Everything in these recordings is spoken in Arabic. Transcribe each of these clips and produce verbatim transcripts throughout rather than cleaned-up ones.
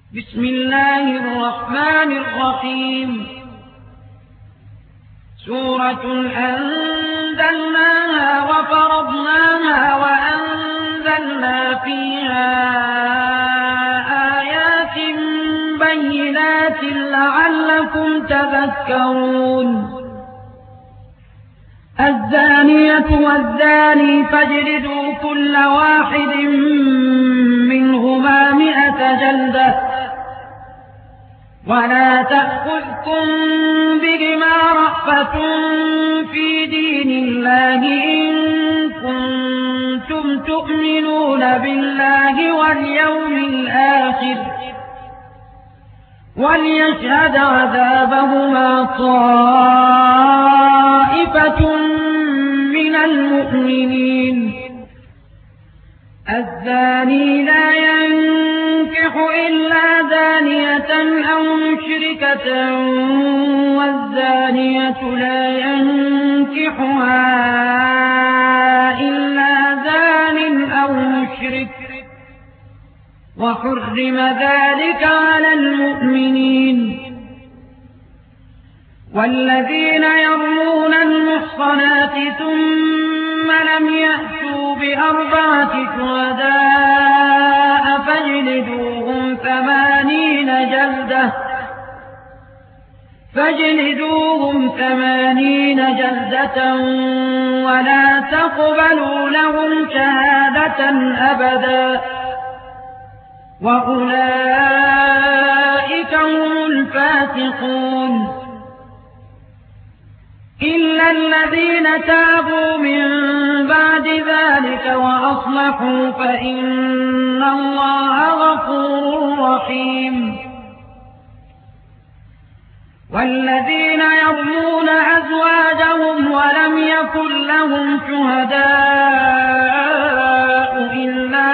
بسم الله الرحمن الرحيم سورة أنزلناها وفرضناها وأنزلنا فيها آيات بينات لعلكم تذكرون الزانية والزاني فاجلدوا كل واحد منهما مئة جلدة ولا تأخذكم بهما رأفة في دين الله إن كنتم تؤمنون بالله واليوم الآخر وليشهد عذابهما طائفة من المؤمنين الزاني لا ينكح إلا زانية أو مشركة والزانية لا ينكحها إلا زان أو مشرك وحرم ذلك على المؤمنين والذين يرمون المحصنات ثم لم يأتوا بأربعة شهداء فاجلدوهم ثمانين جلدة فاجلدوهم ثمانين جلدة ولا تقبلوا لهم شهادة أبدا وأولئك هم الفاسقون إلا الذين تابوا من بعد ذلك وأصلحوا فإن الله غفور رحيم والذين يرمون أزواجهم ولم يكن لهم شهداء إلا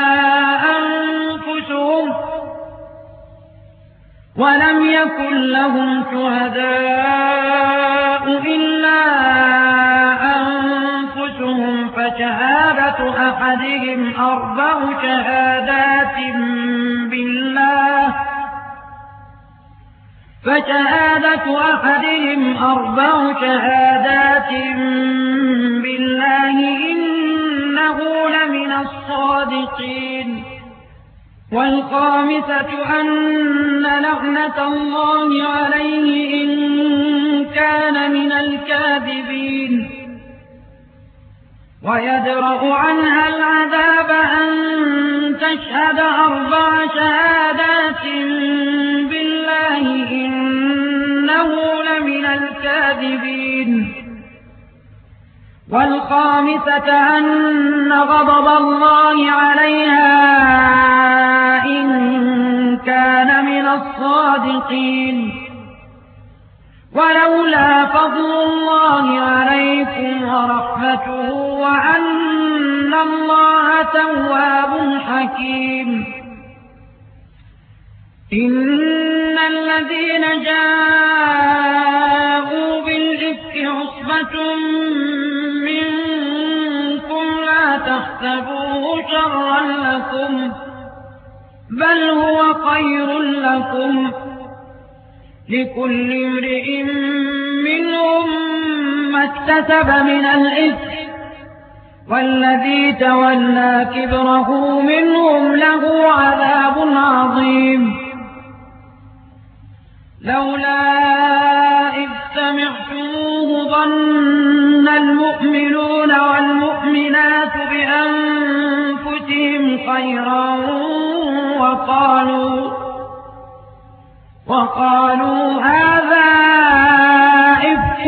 أنفسهم ولم يكن لهم شهداء إلا أنفسهم فشهادة أحدهم أربع شهادات بالله فشهادة أحدهم أربع شهادات بالله إنه لمن الصادقين والخامسة أن لعنة الله عليه إن كان من الكاذبين ويدرأ عنها العذاب أن تشهد أربع شهادات بالله إنه لمن الكاذبين والخامسة أن غضب الله عليها إن كان من الصادقين ولولا فضل الله عليكم ورحمته وأن الله تواب حكيم إن الذين جاءوا بالإفك عصبة منكم لا تحسبوه شرا لكم بل هو خير لكم لكل امرئ منهم ما اكتسب من الإثم والذي تولى كبره منهم له عذاب عظيم لولا إذ سمعتموه ظن المؤمنون والمؤمنات بأنفسهم خيرا وقالوا وقالوا هذا إفك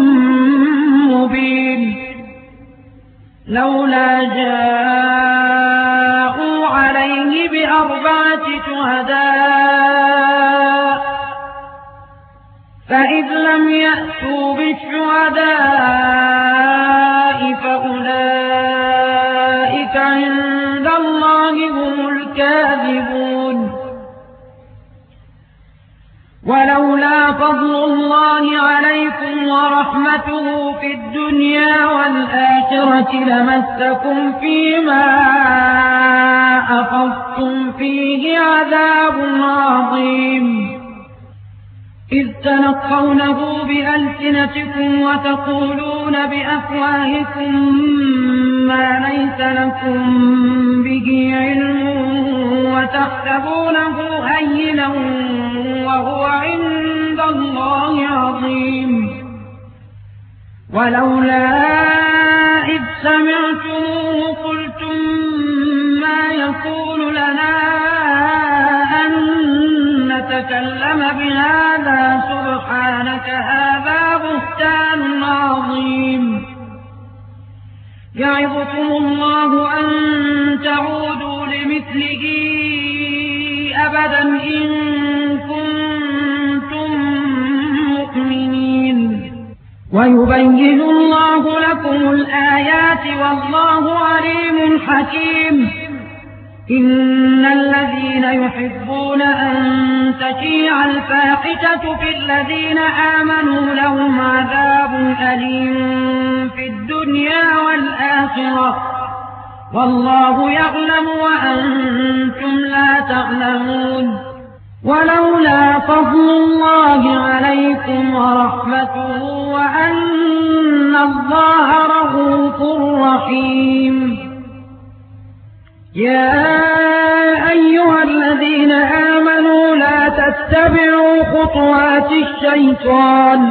مبين لولا جاءوا عليه بأربعة شهداء فإذ لم يأتوا بالشهداء فأولئك عند الله هم الكاذبون ولولا فضل الله عليكم ورحمته في الدنيا والآخرة لمسكم فيما أفضتم فيه عذاب عظيم إذ تلقونه بألسنتكم وتقولون بأفواهكم ما ليس لكم به علم وتحسبونه هينا وهو عند الله عظيم ولولا إذ سمعتموه قلتم ما يكون لنا أن نتكلم بهذا سبحانك هذا بهتان عظيم يعظكم الله أن تعودوا لمثله أبدا إن كنتم مؤمنين ويبين الله لكم الآيات والله عليم حكيم إن الذين يحبون أن تشيع الفاحشة في الذين آمنوا لهم عذاب أليم في الدنيا والآخرة والله يعلم وأنتم لا تعلمون ولولا فضل الله عليكم ورحمته وأن الله رءوف رحيم يا أيها الذين آمنوا لا تتبعوا خطوات الشيطان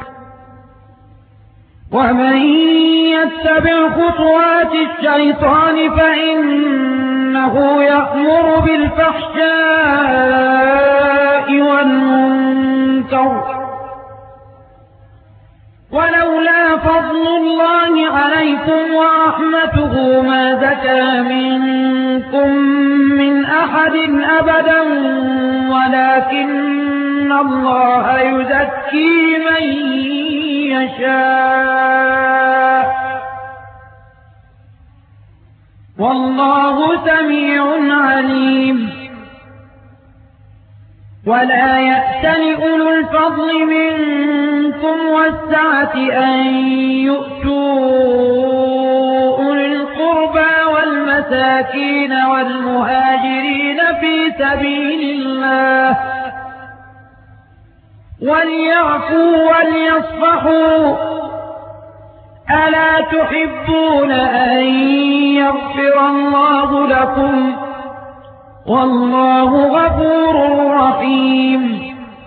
ومن يتبع خطوات الشيطان فإنه يأمر بالفحشاء والمنكر ولولا فضل الله عليكم ورحمته ما زكى منكم من أحد أبدا ولكن الله يزكي من يشاء والله سميع عليم ولا يأتل أولو الفضل منكم والسعة أن يؤتوا أولي القربى والمساكين والمهاجرين في سبيل الله وليعفوا وليصفحوا ألا تحبون أن يغفر الله لكم والله غفور رحيم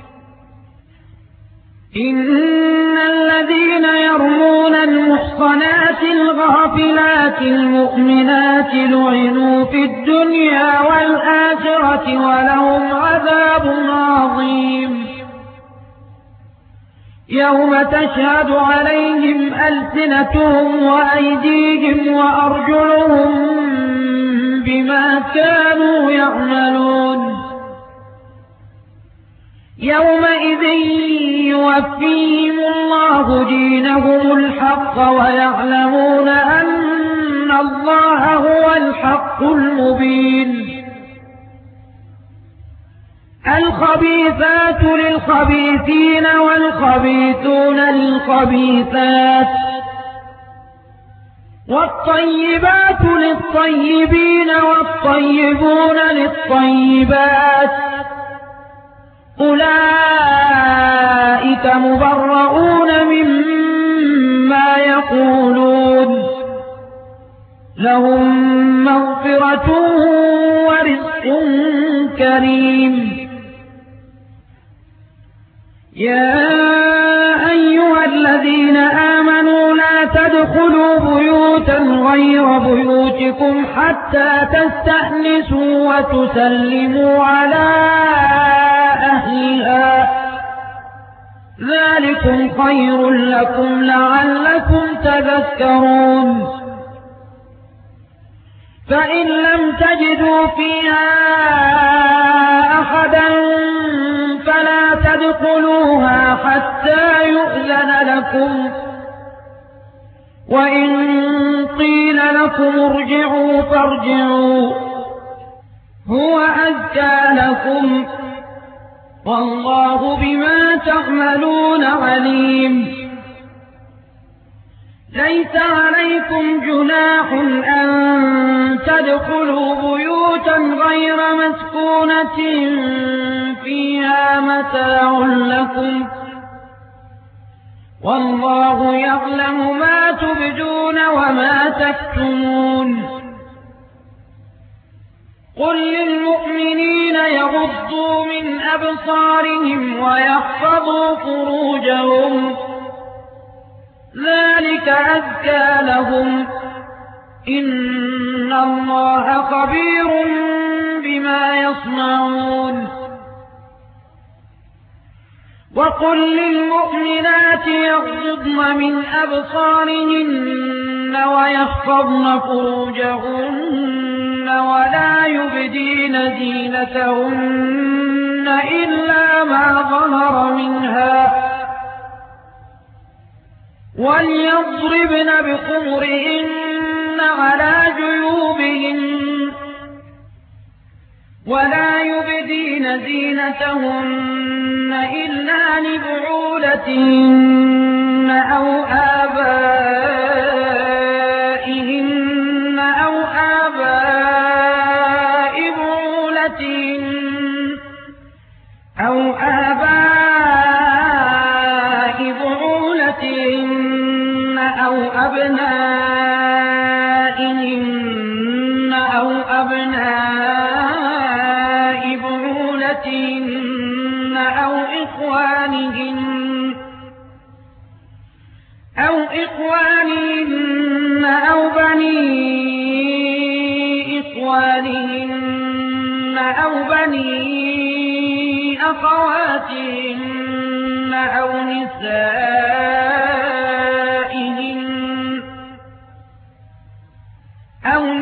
إن الذين يرمون المحصنات الغافلات المؤمنات لعنوا في الدنيا والآخرة ولهم عذاب عظيم يوم تشهد عليهم ألسنتهم وأيديهم وأرجلهم بما كانوا يعملون يومئذ يوفيهم الله دينهم الحق ويعلمون أن الله هو الحق المبين الخبيثات للخبيثين والخبيثون للخبيثات والطيبات للطيبين والطيبون للطيبات أولئك مبرؤون مما يقولون لهم مغفرة ورزق كريم يا أيها الذين آمنوا لا تدخلوا بيوتا غير بيوتكم حتى تستأنسوا وتسلموا على أهلها ذلكم خير لكم لعلكم تذكرون فإن لم تجدوا فيها أحدا فلا تدخلوها حتى يؤذن لكم وإن قيل لكم ارجعوا فارجعوا هو أزكى لكم والله بما تعملون عليم ليس عليكم جناح أن تدخلوا بيوتا غير مسكونة فيها متاع لكم والله يعلم ما تبدون وما تكتمون قل للمؤمنين يغضوا من أبصارهم ويحفظوا فروجهم ذلك أزكى لهم إن الله خبير بما يصنعون وقل للمؤمنات يغضضن من أبصارهن ويحفظن فروجهن ولا يبدين زينتهن إلا ما ظهر منها وليضربن بخمرهن على جيوبهن ولا يبدين زينتهن إلا لبعولتهن أو آبائهن أو آباء بعولتهن أو آباء بعولتهن أو أبنائهن أو أبناء بعولتهن أو إخوانهن أو إخوانهن أو بني إخوانهن أو بني أخواتهن أو نسائهن أو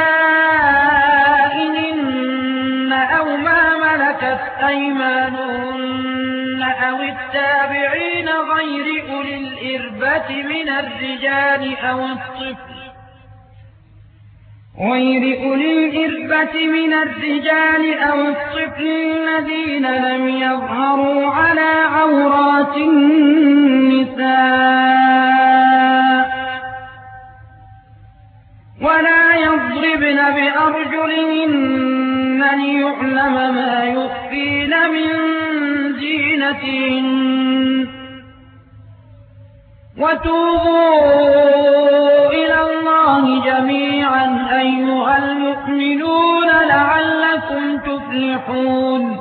نسائهن أو ما ملكت أيمانهن أو التابعين غير أولي الإربة من الرجال أو الطفل غير أولي الإربة من الرجال أو الطفل الذين لم يظهروا على عورات النساء ولا يضربن بأرجلهن ليعلم ما يخفين من زينتهن وتوبوا إلى الله جميعا أيها المؤمنون لعلكم تفلحون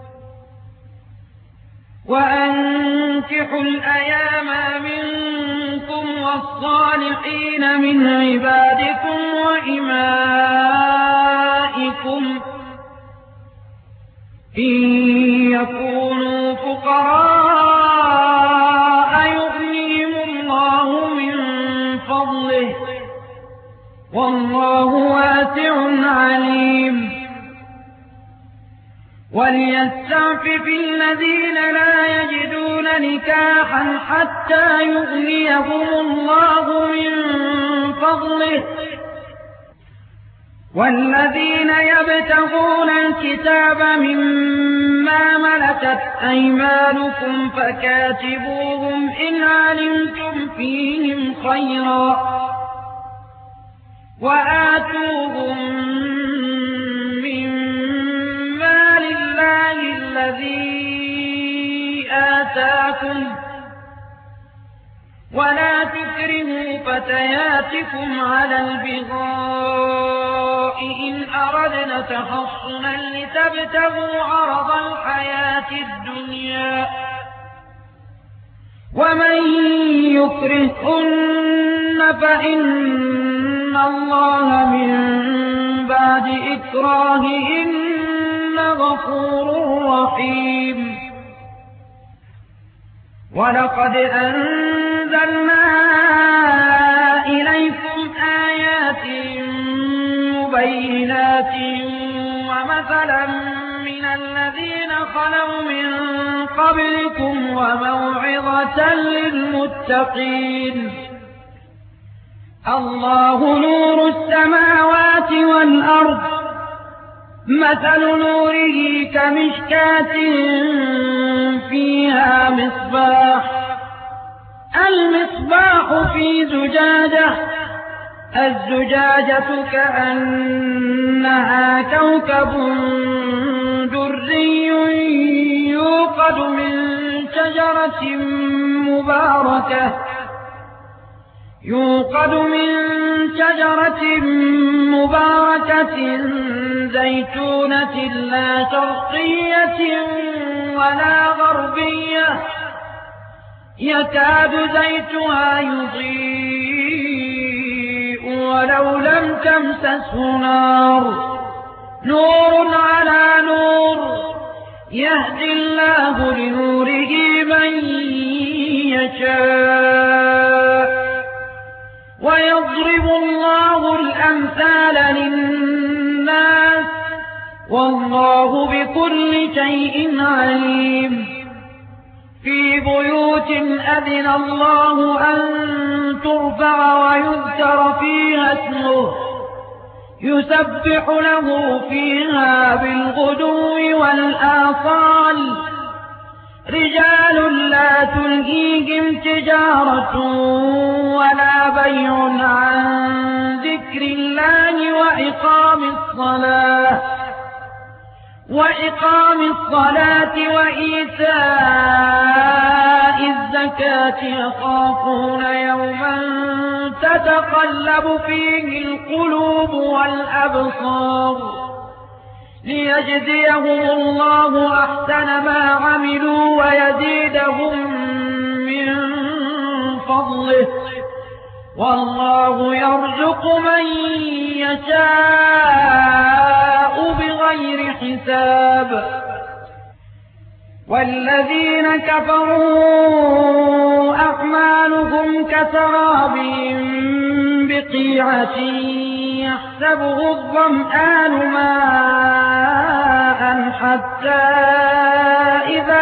وأنكحوا الأيام منكم والصالحين من عبادكم وإمائكم إن يكونوا فقراء يغنيهم الله من فضله والله واسع عليم وليستعفف الذين لا يجدون نكاحا حتى يغنيهم الله من فضله والذين يبتغون الكتاب مما ملكت أيمانكم فكاتبوهم إن علمتم فيهم خيرا وآتوهم مما لله الذي آتاكم ولا تكرهوا فتياتكم على البغاء إن أردنا تحصنا لتبتغوا عرض الحياة الدنيا ومن يكرهن فإن الله من بعد إكراههن غفور رحيم ولقد أنزلنا إليكم آيات مبينات ومثلا من الذين خلوا من قبلكم وموعظة للمتقين الله نور السماوات والأرض مثل نوره كمشكاة فيها مصباح المصباح في زجاجة الزجاجة كأنها كوكب دري يوقد من شجرة مباركة يوقد من شجرة مباركة زيتونة لا شرقية ولا غربية يكاد زيتها يضيء ولو لم تمسسه نار نور على نور يهدي الله لنوره من يشاء ويضرب الله الأمثال للناس والله بكل شيء عليم في بيوت أذن الله أن ترفع ويذكر فيها اسمه يسبح له فيها بالغدو والآصال رجال لا تلهيهم تجارة ولا بيع عن ذكر الله وإقام الصلاة وإقام الصلاة وإيتاء الزكاة يخافون يوما تتقلب فيه القلوب والأبصار ليجزيهم الله أحسن ما عملوا ويزيدهم من فضله والله يرزق من يشاء بغير حساب والذين كفروا أعمالهم كسراب بقيعة يحسبه الظمآن ماء حتى إذا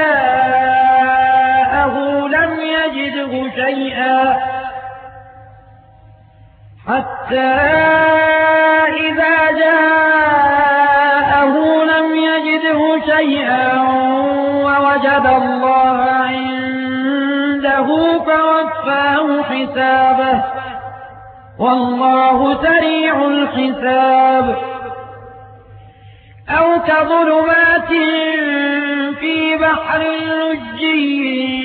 جاءه لم يجده شيئا حتى إذا جاءه لم يجده شيئا ووجد الله عنده فوفاه حسابه والله سريع الحساب أو كظلمات في بحر لجي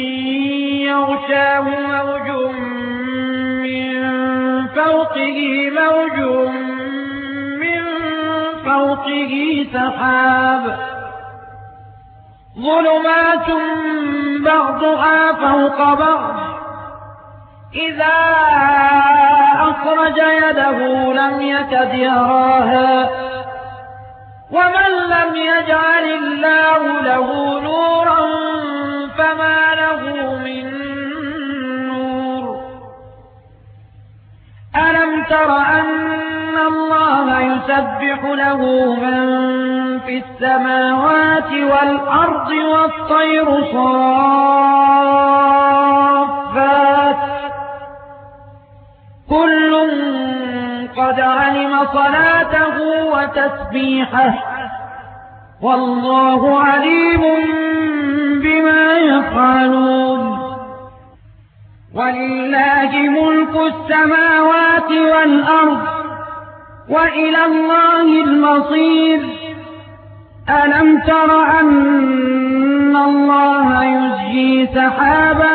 يغشاه موج من فوقه موج من فوقه سحاب ظلمات بعضها فوق بعض إذا أخرج يده لم يكد يراها ومن لم يجعل الله له نورا فما له من نور ألم تر أن الله يسبح له من في السماوات والأرض والطير صافات كل قد علم صلاته وتسبيحه والله عليم بما يفعلون ولله ملك السماوات والأرض وإلى الله المصير ألم تر أن الله يزجي سحابا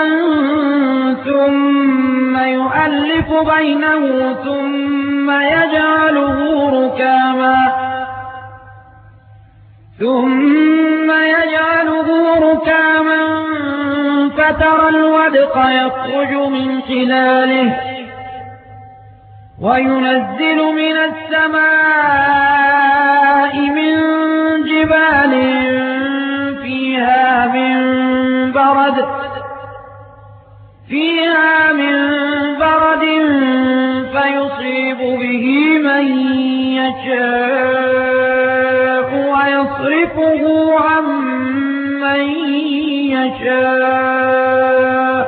ثم يؤلف بينه ثم يجعله ركاما ثم يجعله ركاما فترى الودق يخرج من خلاله وينزل من السماء من جبال فيها من برد فيها من برد فيصيب به من يشاء ويصرفه عن من يشاء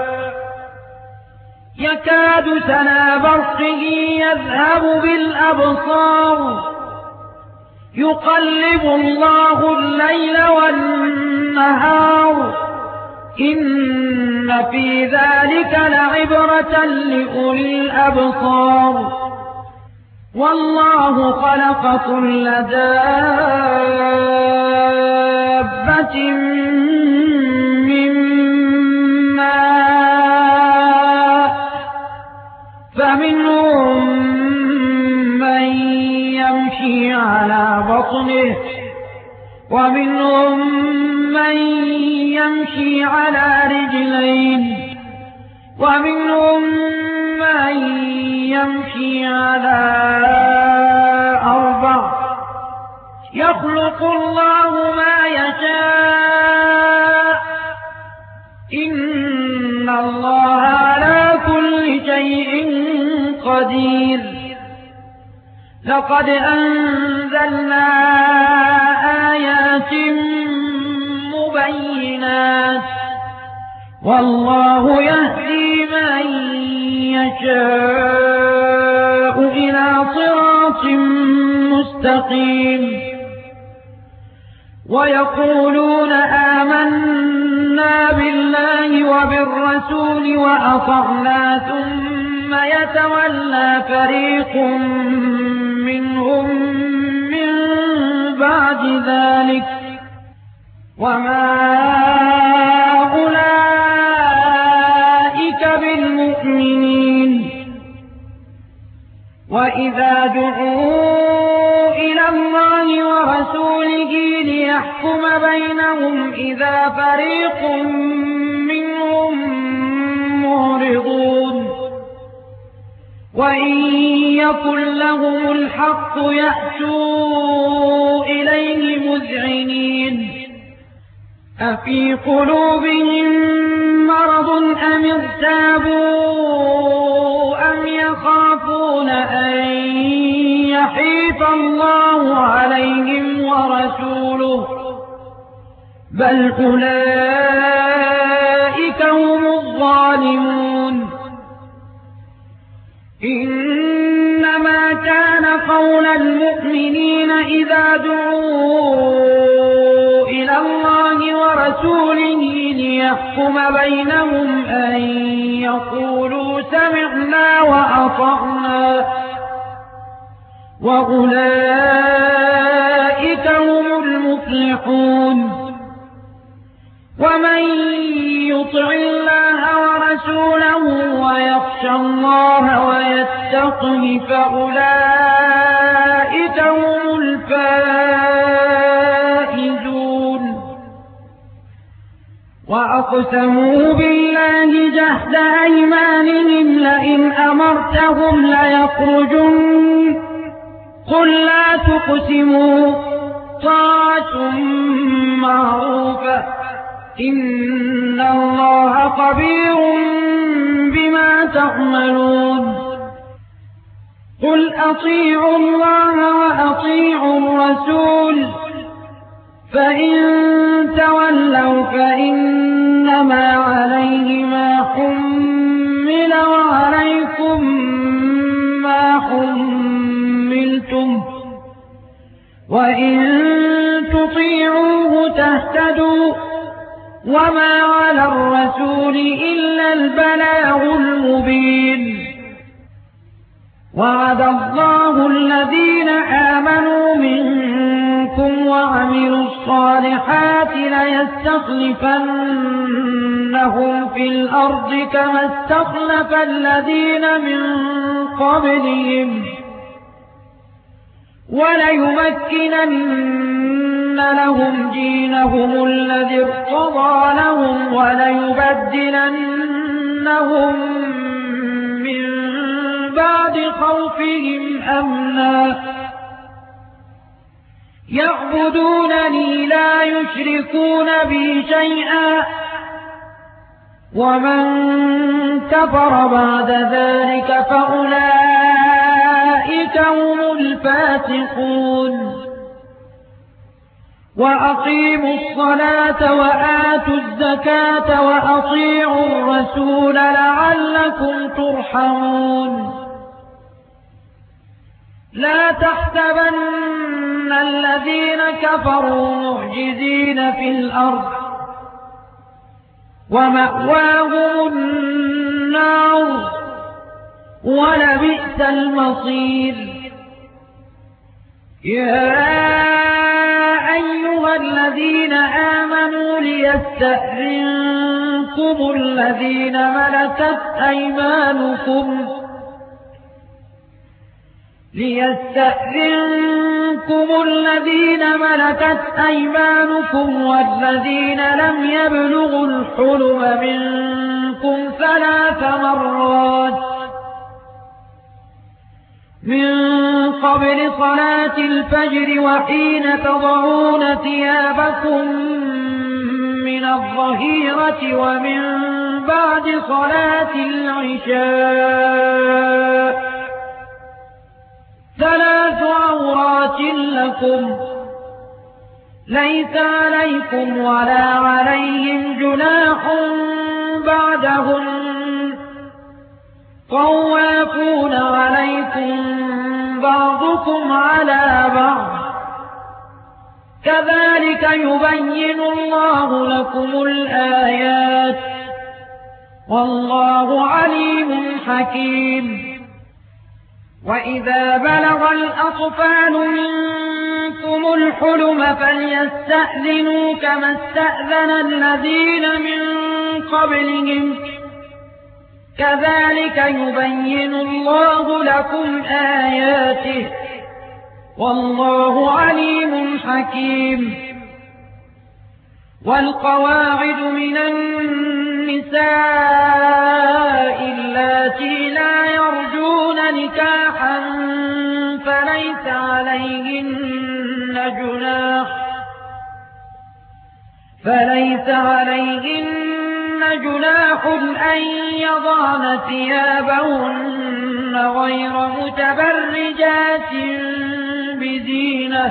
يكاد سنا برقه يذهب بالأبصار يقلب الله الليل والنهار إن في ذلك لعبرة لأولي الأبصار والله خلق كل دابة من ماء فمنهم من يمشي على بطنه ومنهم من يمشي على رجلين ومنهم من يمشي على أربع يخلق الله ما يشاء إن الله على كل شيء قدير لقد أنزلنا آيات مبينات والله يهدي من يشاء إلى صراط مستقيم ويقولون آمنا بالله وبالرسول وأطعنا ثم يتولى فريق منهم من بعد ذلك وما أولئك بالمؤمنين وإذا دعوا إلى الله ورسوله ليحكم بينهم إذا فريق منهم معرضون وإن يكن لهم الحق يأتوا إليه مذعنين أفي قلوبهم مرض أم ارتابوا أم يخافون أن يحيف الله عليهم ورسوله بل أولئك هم الظالمون إنما كان قول المؤمنين إذا دعوا إلى الله ورسوله ليحكم بينهم أن يقولوا سمعنا وأطعنا وأولئك هم المفلحون ومن يطع الله ورسوله ويخشى الله ويتقه فأولئك هم الفائزون وأقسموا بالله جهد أيمانهم لئن أمرتهم ليخرجن قل لا تقسموا طاعة معروفة إن الله خبير بما تعملون قل أطيعوا الله وأطيعوا الرسول فإن تولوا فإنما عليه ما حمل وعليكم ما حملتم وإن تطيعوه تهتدوا وما على الرسول إلا البلاغ المبين وعد الله الذين آمنوا منكم وعملوا الصالحات ليستخلفنهم في الأرض كما استخلف الذين من قبلهم وليمكنن لهم دينهم الذي ارتضى لهم وليبدلنهم من بعد خوفهم أمنا يعبدونني لا يشركون بي شيئا ومن كفر بعد ذلك فأولئك هم الفاسقون وأقيموا الصلاة وآتوا الزكاة وأطيعوا الرسول لعلكم ترحمون لا تحسبن الذين كفروا معجزين في الأرض ومأواهم النار ولبئس المصير. يا أيها الذين آمنوا ليستأذنكم الذين ملكت أيمانكم ليستأذنكم الذين ملكت أيمانكم والذين لم يبلغوا الحلم منكم ثلاث مرات من قبل صلاة الفجر وحين تضعون ثيابكم من الظهيرة ومن بعد صلاة العشاء ثلاث عورات لكم ليس عليكم ولا عليهم جناح بعدهن طوافون عليكم بعضكم على بعض كذلك يبين الله لكم الآيات والله عليم حكيم. وإذا بلغ الأطفال منكم الحلم فليستأذنوا كما استأذن الذين من قبلهم كذلك يبين الله لكم آياته والله عليم حكيم. والقواعد من النساء اللاتي لا يرجون نكاحا فليس عليهن جناح فليس عليهن جناح أن يضعن ثيابهن غير متبرجات بزينة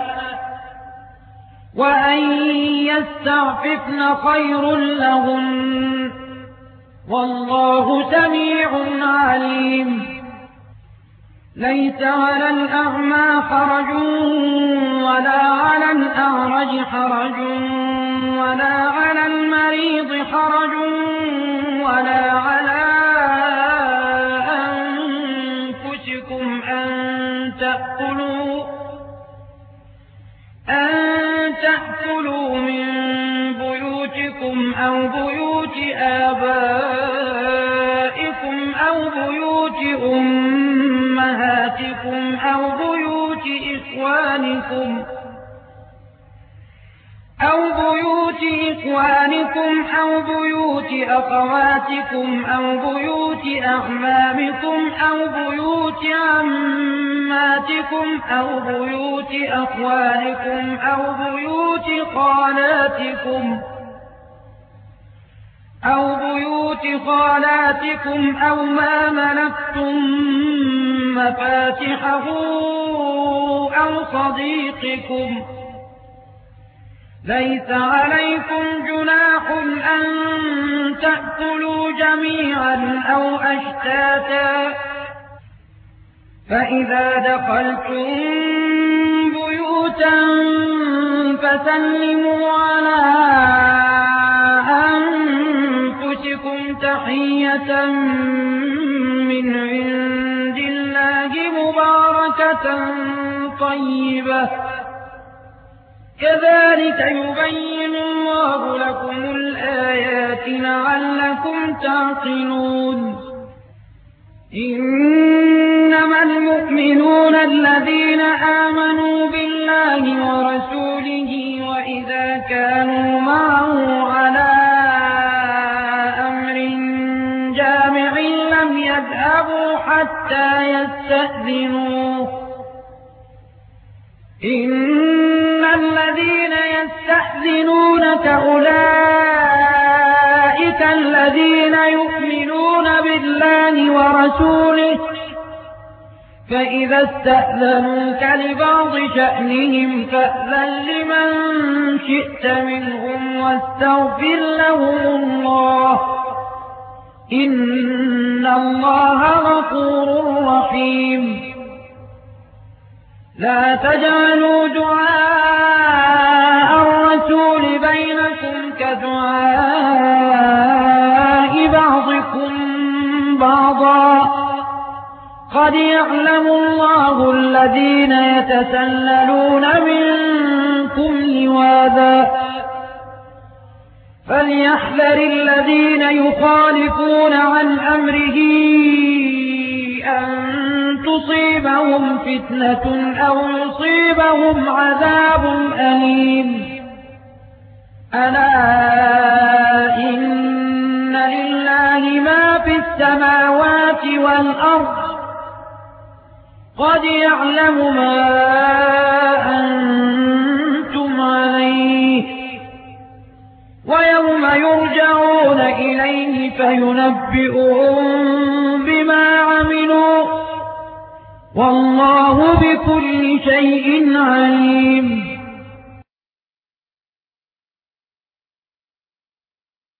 وأن يستعففن خير لهن والله سميع عليم. ليس على الأعمى حرج ولا على الأعرج حرج ولا على المريض حرج ولا على أنفسكم أن تأكلوا أن تأكلوا من بيوتكم أو بيوت آبائكم أو بيوت أمهاتكم أو بيوت إخوانكم أو بيوت إخوانكم أو بيوت أخواتكم أو بيوت أعمامكم أو بيوت عماتكم أو بيوت أخوالكم أو بيوت خالاتكم أو بيوت خالاتكم أو ما ملكتم مفاتحه أو صديقكم. ليس عليكم جناح أن تأكلوا جميعا أو أشتاتا فإذا دخلتم بيوتا فسلموا على أنفسكم تحية من عند الله مباركة طيبة كذلك يبين الله لكم الآيات لعلكم تعقلون. إنما المؤمنون الذين آمنوا بالله ورسوله وإذا كانوا معه على أمر جامع لم يذهبوا حتى يستأذنوه. إن الذين يستأذنونك أولئك الذين يؤمنون بالله ورسوله فإذا استأذنوك لبعض شأنهم فأذن لمن شئت منهم واستغفر لهم الله إن الله غفور رحيم. لا تجعلوا دعاء الرسول بينكم كدعاء قد يعلم الله الذين يتسللون منكم لواذا فليحذر الذين يخالفون عن أمره أن تصيبهم فتنة أو يصيبهم عذاب أليم ألا إن لله ما في السماوات والأرض قد يعلم ما أنتم عليه ويوم يرجعون إليه فينبئهم بما عملوا والله بكل شيء عليم